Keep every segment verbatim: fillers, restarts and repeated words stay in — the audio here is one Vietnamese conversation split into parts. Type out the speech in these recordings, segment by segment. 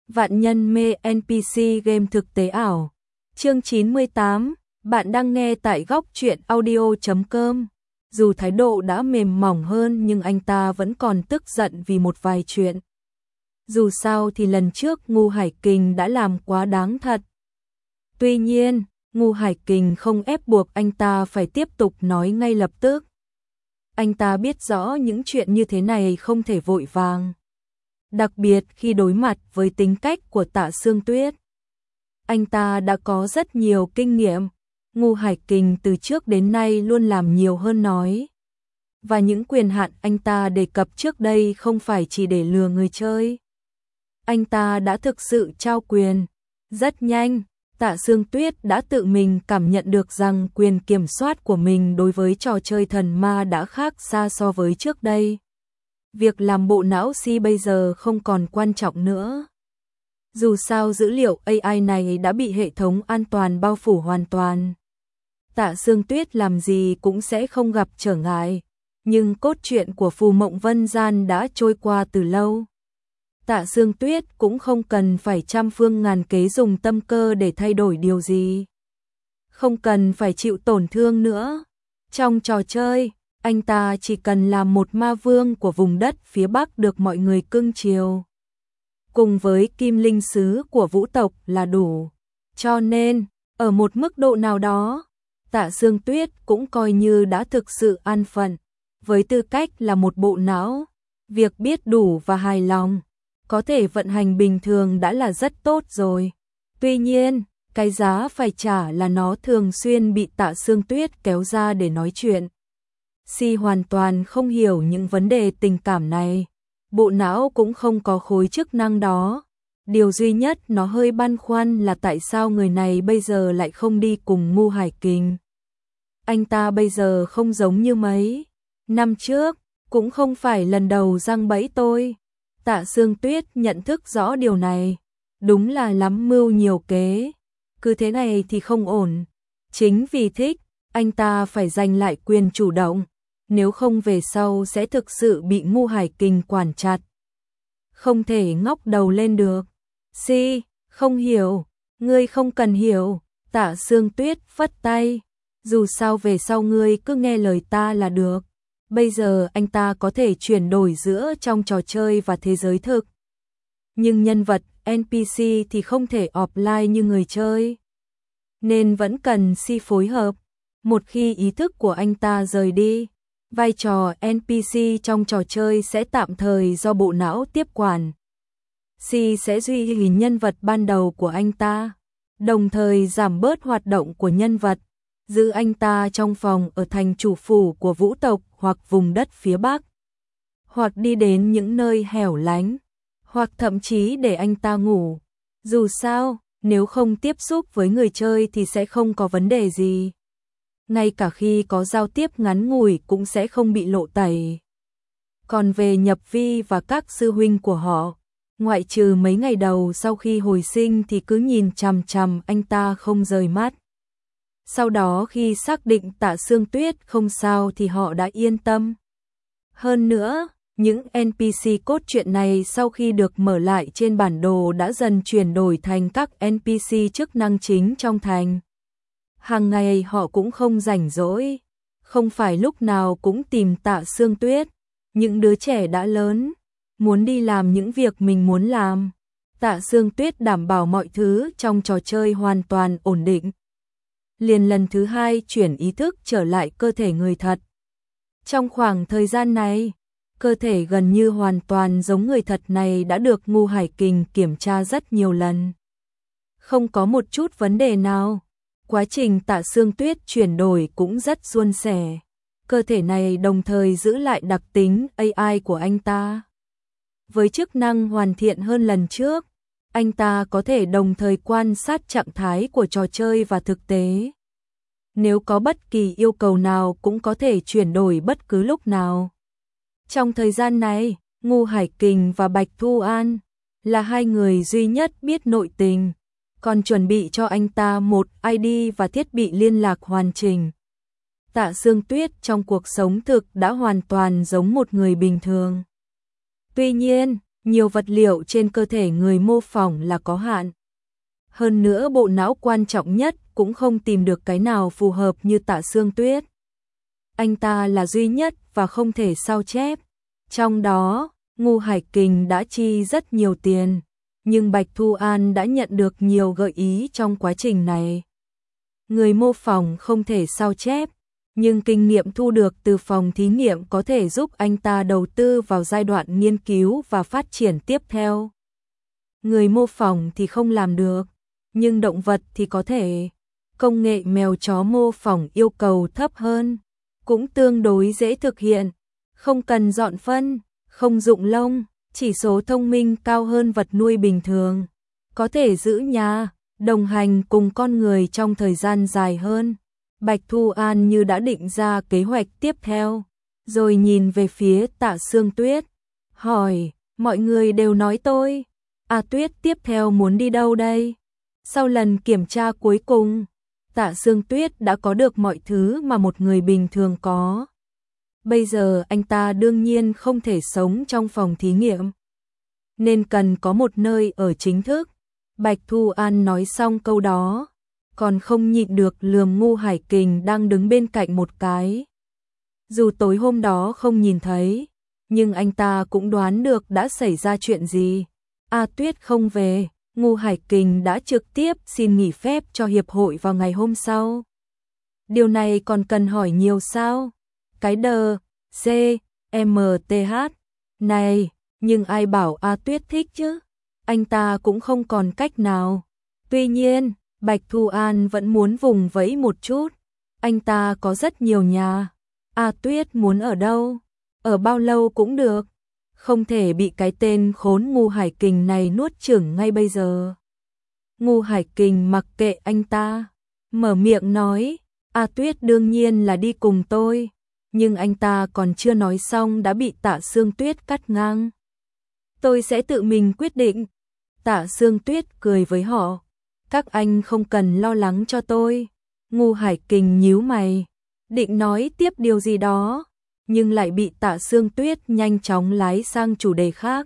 Vạn nhân mê en pê xê game thực tế ảo. Chương chín mươi tám, bạn đang nghe tại góc truyện audio chấm com. Dù thái độ đã mềm mỏng hơn nhưng anh ta vẫn còn tức giận vì một vài chuyện. Dù sao thì lần trước Ngu Hải Kình đã làm quá đáng thật. Tuy nhiên, Ngu Hải Kình không ép buộc anh ta phải tiếp tục nói ngay lập tức. Anh ta biết rõ những chuyện như thế này không thể vội vàng. Đặc biệt khi đối mặt với tính cách của Tạ Sương Tuyết. Anh ta đã có rất nhiều kinh nghiệm. Ngu Hải Kình từ trước đến nay luôn làm nhiều hơn nói. Và những quyền hạn anh ta đề cập trước đây không phải chỉ để lừa người chơi. Anh ta đã thực sự trao quyền. Rất nhanh, Tạ Sương Tuyết đã tự mình cảm nhận được rằng quyền kiểm soát của mình đối với trò chơi thần ma đã khác xa so với trước đây. Việc làm bộ não si bây giờ không còn quan trọng nữa. Dù sao dữ liệu a i này đã bị hệ thống an toàn bao phủ hoàn toàn. Tạ Sương Tuyết làm gì cũng sẽ không gặp trở ngại. Nhưng cốt truyện của Phù Mộng Vân Gian đã trôi qua từ lâu. Tạ Sương Tuyết cũng không cần phải trăm phương ngàn kế dùng tâm cơ để thay đổi điều gì. Không cần phải chịu tổn thương nữa. Trong trò chơi, anh ta chỉ cần làm một ma vương của vùng đất phía Bắc được mọi người cưng chiều. Cùng với Kim Linh Sứ của vũ tộc là đủ. Cho nên, ở một mức độ nào đó, Tạ Sương Tuyết cũng coi như đã thực sự an phận. Với tư cách là một bộ não, việc biết đủ và hài lòng, có thể vận hành bình thường đã là rất tốt rồi. Tuy nhiên, cái giá phải trả là nó thường xuyên bị Tạ Sương Tuyết kéo ra để nói chuyện. Si hoàn toàn không hiểu những vấn đề tình cảm này. Bộ não cũng không có khối chức năng đó. Điều duy nhất nó hơi băn khoăn là tại sao người này bây giờ lại không đi cùng Ngu Hải Kình. Anh ta bây giờ không giống như mấy năm trước, cũng không phải lần đầu giăng bẫy tôi. Tạ Sương Tuyết nhận thức rõ điều này. Đúng là lắm mưu nhiều kế. Cứ thế này thì không ổn. Chính vì thích, anh ta phải giành lại quyền chủ động. Nếu không về sau sẽ thực sự bị Ngu Hải Kình quản chặt. Không thể ngóc đầu lên được. Si, không hiểu, ngươi không cần hiểu. Tạ Sương Tuyết phất tay. Dù sao về sau ngươi cứ nghe lời ta là được. Bây giờ anh ta có thể chuyển đổi giữa trong trò chơi và thế giới thực. Nhưng nhân vật en pê xê thì không thể offline như người chơi. Nên vẫn cần Si phối hợp. Một khi ý thức của anh ta rời đi, vai trò en pê xê trong trò chơi sẽ tạm thời do bộ não tiếp quản. Si sẽ duy trì nhân vật ban đầu của anh ta, đồng thời giảm bớt hoạt động của nhân vật, giữ anh ta trong phòng ở thành chủ phủ của vũ tộc hoặc vùng đất phía Bắc, hoặc đi đến những nơi hẻo lánh, hoặc thậm chí để anh ta ngủ. Dù sao, nếu không tiếp xúc với người chơi thì sẽ không có vấn đề gì. Ngay cả khi có giao tiếp ngắn ngủi cũng sẽ không bị lộ tẩy. Còn về Nhập Vi và các sư huynh của họ, ngoại trừ mấy ngày đầu sau khi hồi sinh thì cứ nhìn chằm chằm anh ta không rời mắt. Sau đó khi xác định Tạ Sương Tuyết không sao thì họ đã yên tâm. Hơn nữa, những en pê xê cốt truyện này sau khi được mở lại trên bản đồ đã dần chuyển đổi thành các en pê xê chức năng chính trong thành. Hàng ngày họ cũng không rảnh rỗi, không phải lúc nào cũng tìm Tạ Sương Tuyết. Những đứa trẻ đã lớn, muốn đi làm những việc mình muốn làm. Tạ Sương Tuyết đảm bảo mọi thứ trong trò chơi hoàn toàn ổn định. Liền lần thứ hai chuyển ý thức trở lại cơ thể người thật. Trong khoảng thời gian này, cơ thể gần như hoàn toàn giống người thật này đã được Ngu Hải Kình kiểm tra rất nhiều lần. Không có một chút vấn đề nào. Quá trình Tạ Sương Tuyết chuyển đổi cũng rất suôn sẻ. Cơ thể này đồng thời giữ lại đặc tính a i của anh ta. Với chức năng hoàn thiện hơn lần trước, anh ta có thể đồng thời quan sát trạng thái của trò chơi và thực tế. Nếu có bất kỳ yêu cầu nào cũng có thể chuyển đổi bất cứ lúc nào. Trong thời gian này, Ngu Hải Kình và Bạch Thu An là hai người duy nhất biết nội tình, còn chuẩn bị cho anh ta một i đê và thiết bị liên lạc hoàn chỉnh. Tạ Sương Tuyết trong cuộc sống thực đã hoàn toàn giống một người bình thường. Tuy nhiên, Nhiều vật liệu trên cơ thể người mô phỏng là có hạn. Hơn nữa bộ não quan trọng nhất cũng không tìm được cái nào phù hợp như Tạ Sương Tuyết. Anh ta là duy nhất và không thể sao chép. Trong đó, Ngu Hải Kình đã chi rất nhiều tiền, nhưng Bạch Thu An đã nhận được nhiều gợi ý trong quá trình này. Người mô phỏng không thể sao chép, nhưng kinh nghiệm thu được từ phòng thí nghiệm có thể giúp anh ta đầu tư vào giai đoạn nghiên cứu và phát triển tiếp theo. Người mô phỏng thì không làm được, nhưng động vật thì có thể. Công nghệ mèo chó mô phỏng yêu cầu thấp hơn, cũng tương đối dễ thực hiện, không cần dọn phân, không rụng lông, chỉ số thông minh cao hơn vật nuôi bình thường, có thể giữ nhà, đồng hành cùng con người trong thời gian dài hơn. Bạch Thu An như đã định ra kế hoạch tiếp theo, rồi nhìn về phía Tạ Sương Tuyết, hỏi, mọi người đều nói tôi, A Tuyết tiếp theo muốn đi đâu đây? Sau lần kiểm tra cuối cùng, Tạ Sương Tuyết đã có được mọi thứ mà một người bình thường có. Bây giờ anh ta đương nhiên không thể sống trong phòng thí nghiệm, nên cần có một nơi ở chính thức. Bạch Thu An nói xong câu đó, còn không nhịn được lườm Ngu Hải Kình đang đứng bên cạnh một cái. Dù tối hôm đó không nhìn thấy, nhưng anh ta cũng đoán được đã xảy ra chuyện gì. A Tuyết không về, Ngu Hải Kình đã trực tiếp xin nghỉ phép cho hiệp hội vào ngày hôm sau. Điều này còn cần hỏi nhiều sao? Cái đờ, C, M, T, H, này, nhưng ai bảo A Tuyết thích chứ? Anh ta cũng không còn cách nào. Tuy nhiên, Bạch Thu An vẫn muốn vùng vẫy một chút. Anh ta có rất nhiều nhà. A Tuyết muốn ở đâu? Ở bao lâu cũng được. Không thể bị cái tên khốn Ngu Hải Kình này nuốt chửng ngay bây giờ. Ngu Hải Kình mặc kệ anh ta, mở miệng nói, A Tuyết đương nhiên là đi cùng tôi. Nhưng anh ta còn chưa nói xong đã bị Tạ Sương Tuyết cắt ngang. Tôi sẽ tự mình quyết định. Tạ Sương Tuyết cười với họ, các anh không cần lo lắng cho tôi. Ngu Hải Kình nhíu mày, định nói tiếp điều gì đó, nhưng lại bị Tạ Sương Tuyết nhanh chóng lái sang chủ đề khác.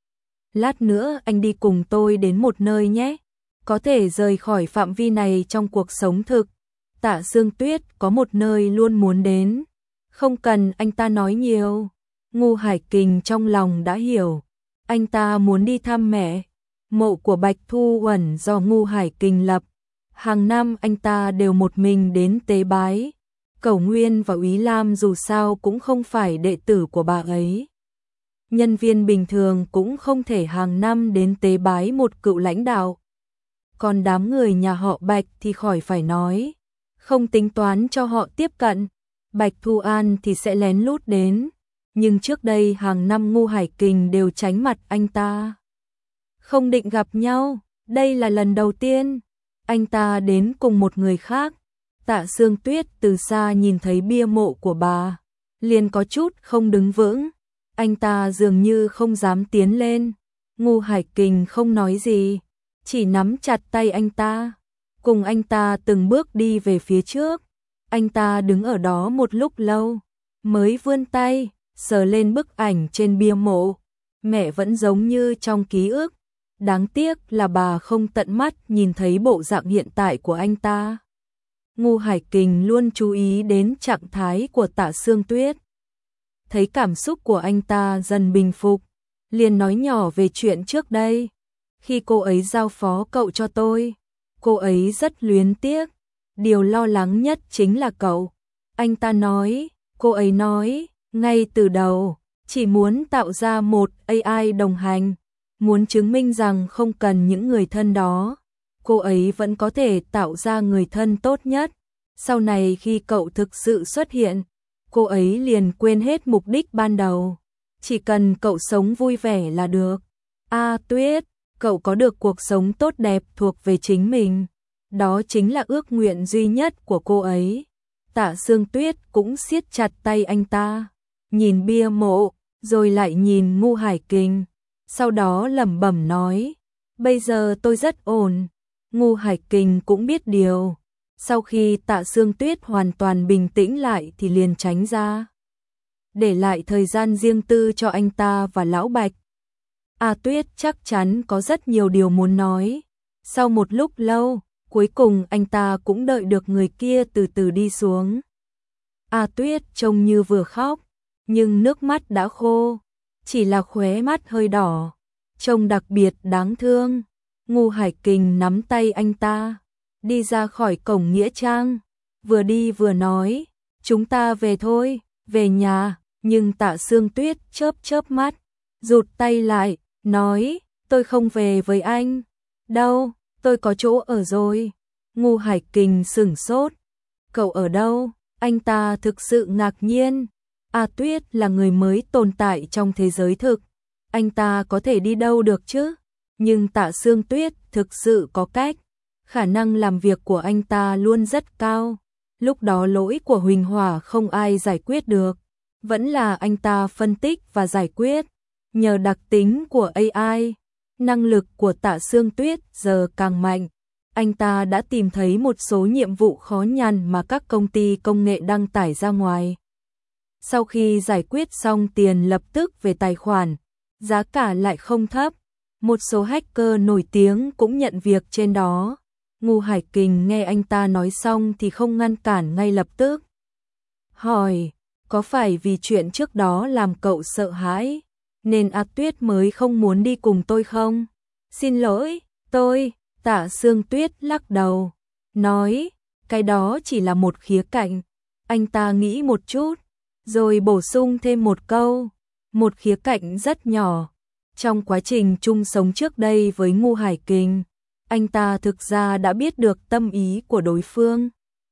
Lát nữa anh đi cùng tôi đến một nơi nhé, có thể rời khỏi phạm vi này trong cuộc sống thực. Tạ Sương Tuyết có một nơi luôn muốn đến, không cần anh ta nói nhiều. Ngu Hải Kình trong lòng đã hiểu, anh ta muốn đi thăm mẹ. Mộ của Bạch Thu Uẩn do Ngu Hải Kình lập, hàng năm anh ta đều một mình đến tế bái. Cẩu Nguyên và Úy Lam dù sao cũng không phải đệ tử của bà ấy. Nhân viên bình thường cũng không thể hàng năm đến tế bái một cựu lãnh đạo. Còn đám người nhà họ Bạch thì khỏi phải nói, không tính toán cho họ tiếp cận. Bạch Thu An thì sẽ lén lút đến, nhưng trước đây hàng năm Ngu Hải Kình đều tránh mặt anh ta. Không định gặp nhau, đây là lần đầu tiên. Anh ta đến cùng một người khác. Tạ Sương Tuyết từ xa nhìn thấy bia mộ của bà, liền có chút không đứng vững. Anh ta dường như không dám tiến lên. Ngu Hải Kình không nói gì, chỉ nắm chặt tay anh ta, cùng anh ta từng bước đi về phía trước. Anh ta đứng ở đó một lúc lâu, mới vươn tay, sờ lên bức ảnh trên bia mộ. Mẹ vẫn giống như trong ký ức. Đáng tiếc là bà không tận mắt nhìn thấy bộ dạng hiện tại của anh ta. Ngu Hải Kình luôn chú ý đến trạng thái của Tạ Sương Tuyết. Thấy cảm xúc của anh ta dần bình phục, liền nói nhỏ về chuyện trước đây. Khi cô ấy giao phó cậu cho tôi, cô ấy rất luyến tiếc. Điều lo lắng nhất chính là cậu. Anh ta nói, cô ấy nói, ngay từ đầu, chỉ muốn tạo ra một A I đồng hành. Muốn chứng minh rằng không cần những người thân đó, cô ấy vẫn có thể tạo ra người thân tốt nhất. Sau này khi cậu thực sự xuất hiện, cô ấy liền quên hết mục đích ban đầu. Chỉ cần cậu sống vui vẻ là được. A Tuyết, cậu có được cuộc sống tốt đẹp thuộc về chính mình. Đó chính là ước nguyện duy nhất của cô ấy. Tạ Sương Tuyết cũng siết chặt tay anh ta, nhìn bia mộ, rồi lại nhìn Ngu Hải Kình. Sau đó lẩm bẩm nói, bây giờ tôi rất ổn. Ngu Hải Kình cũng biết điều. Sau khi Tạ Sương Tuyết hoàn toàn bình tĩnh lại thì liền tránh ra, để lại thời gian riêng tư cho anh ta và Lão Bạch. A Tuyết chắc chắn có rất nhiều điều muốn nói. Sau một lúc lâu, cuối cùng anh ta cũng đợi được người kia từ từ đi xuống. A Tuyết trông như vừa khóc, nhưng nước mắt đã khô, chỉ là khóe mắt hơi đỏ, trông đặc biệt đáng thương. Ngu Hải Kình nắm tay anh ta, đi ra khỏi cổng nghĩa trang, vừa đi vừa nói, chúng ta về thôi, về nhà, nhưng Tạ Sương Tuyết chớp chớp mắt, rụt tay lại, nói, tôi không về với anh, đâu, tôi có chỗ ở rồi. Ngu Hải Kình sửng sốt, cậu ở đâu? Anh ta thực sự ngạc nhiên, A Tuyết là người mới tồn tại trong thế giới thực, anh ta có thể đi đâu được chứ? Nhưng Tạ Sương Tuyết thực sự có cách, khả năng làm việc của anh ta luôn rất cao. Lúc đó lỗi của Huỳnh Hỏa không ai giải quyết được, vẫn là anh ta phân tích và giải quyết. Nhờ đặc tính của a i, năng lực của Tạ Sương Tuyết giờ càng mạnh. Anh ta đã tìm thấy một số nhiệm vụ khó nhằn mà các công ty công nghệ đăng tải ra ngoài. Sau khi giải quyết xong tiền lập tức về tài khoản, giá cả lại không thấp. Một số hacker nổi tiếng cũng nhận việc trên đó. Ngu Hải Kình nghe anh ta nói xong thì không ngăn cản ngay lập tức. Hỏi, có phải vì chuyện trước đó làm cậu sợ hãi, nên A Tuyết mới không muốn đi cùng tôi không? Xin lỗi, tôi, Tạ Sương Tuyết lắc đầu, nói, cái đó chỉ là một khía cạnh. Anh ta nghĩ một chút, rồi bổ sung thêm một câu, một khía cạnh rất nhỏ. Trong quá trình chung sống trước đây với Ngu Hải Kình, anh ta thực ra đã biết được tâm ý của đối phương.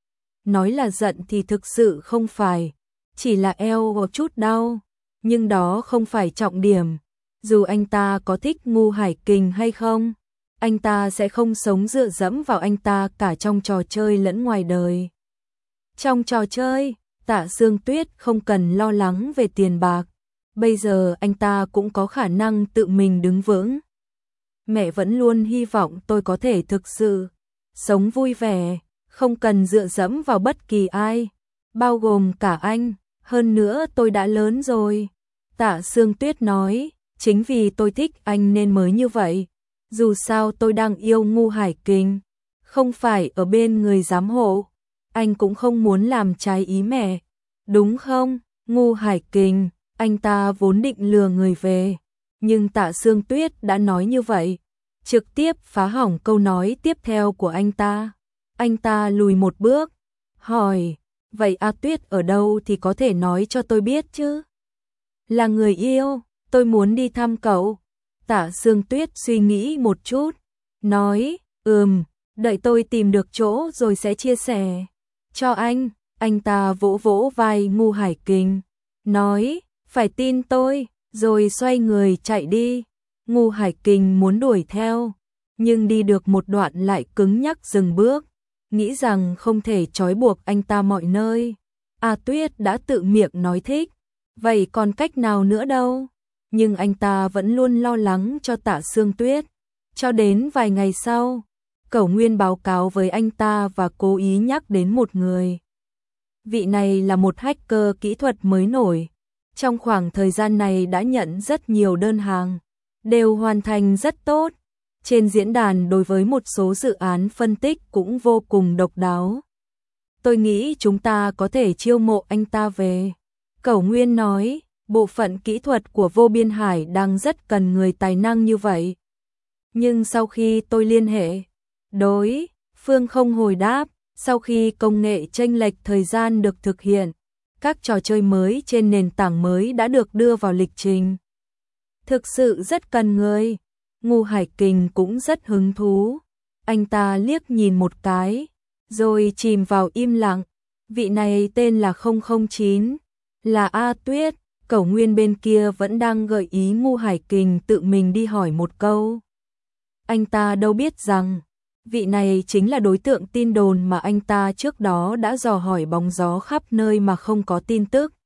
Nói là giận thì thực sự không phải, chỉ là eo có chút đau, nhưng đó không phải trọng điểm. Dù anh ta có thích Ngu Hải Kình hay không, anh ta sẽ không sống dựa dẫm vào anh ta cả trong trò chơi lẫn ngoài đời. Trong trò chơi, Tạ Sương Tuyết không cần lo lắng về tiền bạc, bây giờ anh ta cũng có khả năng tự mình đứng vững. Mẹ vẫn luôn hy vọng tôi có thể thực sự sống vui vẻ, không cần dựa dẫm vào bất kỳ ai, bao gồm cả anh, hơn nữa tôi đã lớn rồi. Tạ Sương Tuyết nói, chính vì tôi thích anh nên mới như vậy. Dù sao tôi đang yêu Ngu Hải Kình, không phải ở bên người giám hộ. Anh cũng không muốn làm trái ý mẹ, đúng không? Ngu Hải Kình, anh ta vốn định lừa người về, nhưng Tạ Sương Tuyết đã nói như vậy, trực tiếp phá hỏng câu nói tiếp theo của anh ta. Anh ta lùi một bước, hỏi, vậy A Tuyết ở đâu thì có thể nói cho tôi biết chứ? Là người yêu, tôi muốn đi thăm cậu. Tạ Sương Tuyết suy nghĩ một chút, nói, ừm, đợi tôi tìm được chỗ rồi sẽ chia sẻ cho anh. Anh ta vỗ vỗ vai Ngu Hải Kình, nói, phải tin tôi, rồi xoay người chạy đi. Ngu Hải Kình muốn đuổi theo, nhưng đi được một đoạn lại cứng nhắc dừng bước, nghĩ rằng không thể trói buộc anh ta mọi nơi. A Tuyết đã tự miệng nói thích, vậy còn cách nào nữa đâu? Nhưng anh ta vẫn luôn lo lắng cho Tạ Sương Tuyết. Cho đến vài ngày sau, Cẩu Nguyên báo cáo với anh ta và cố ý nhắc đến một người. Vị này là một hacker kỹ thuật mới nổi. Trong khoảng thời gian này đã nhận rất nhiều đơn hàng, đều hoàn thành rất tốt. Trên diễn đàn đối với một số dự án phân tích cũng vô cùng độc đáo. Tôi nghĩ chúng ta có thể chiêu mộ anh ta về. Cẩu Nguyên nói, bộ phận kỹ thuật của Vô Biên Hải đang rất cần người tài năng như vậy. Nhưng sau khi tôi liên hệ, đối phương không hồi đáp. Sau khi công nghệ chênh lệch thời gian được thực hiện, các trò chơi mới trên nền tảng mới đã được đưa vào lịch trình. Thực sự rất cần người. Ngu Hải Kình cũng rất hứng thú. Anh ta liếc nhìn một cái, rồi chìm vào im lặng. Vị này tên là không không chín, là A Tuyết. Cẩu Nguyên bên kia vẫn đang gợi ý Ngu Hải Kình tự mình đi hỏi một câu. Anh ta đâu biết rằng vị này chính là đối tượng tin đồn mà anh ta trước đó đã dò hỏi bóng gió khắp nơi mà không có tin tức.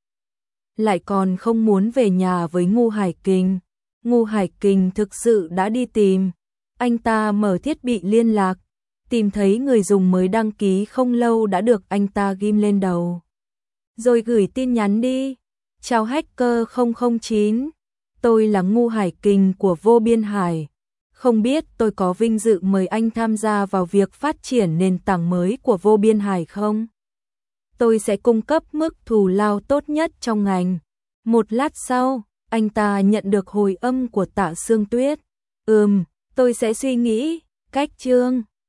Lại còn không muốn về nhà với Ngu Hải Kình. Ngu Hải Kình thực sự đã đi tìm. Anh ta mở thiết bị liên lạc, tìm thấy người dùng mới đăng ký không lâu đã được anh ta ghim lên đầu. Rồi gửi tin nhắn đi. Chào hacker không không chín, tôi là Ngu Hải Kình của Vô Biên Hải. Không biết tôi có vinh dự mời anh tham gia vào việc phát triển nền tảng mới của Vô Biên Hải không? Tôi sẽ cung cấp mức thù lao tốt nhất trong ngành. Một lát sau, anh ta nhận được hồi âm của Tạ Sương Tuyết. Ừm, tôi sẽ suy nghĩ. Cách chương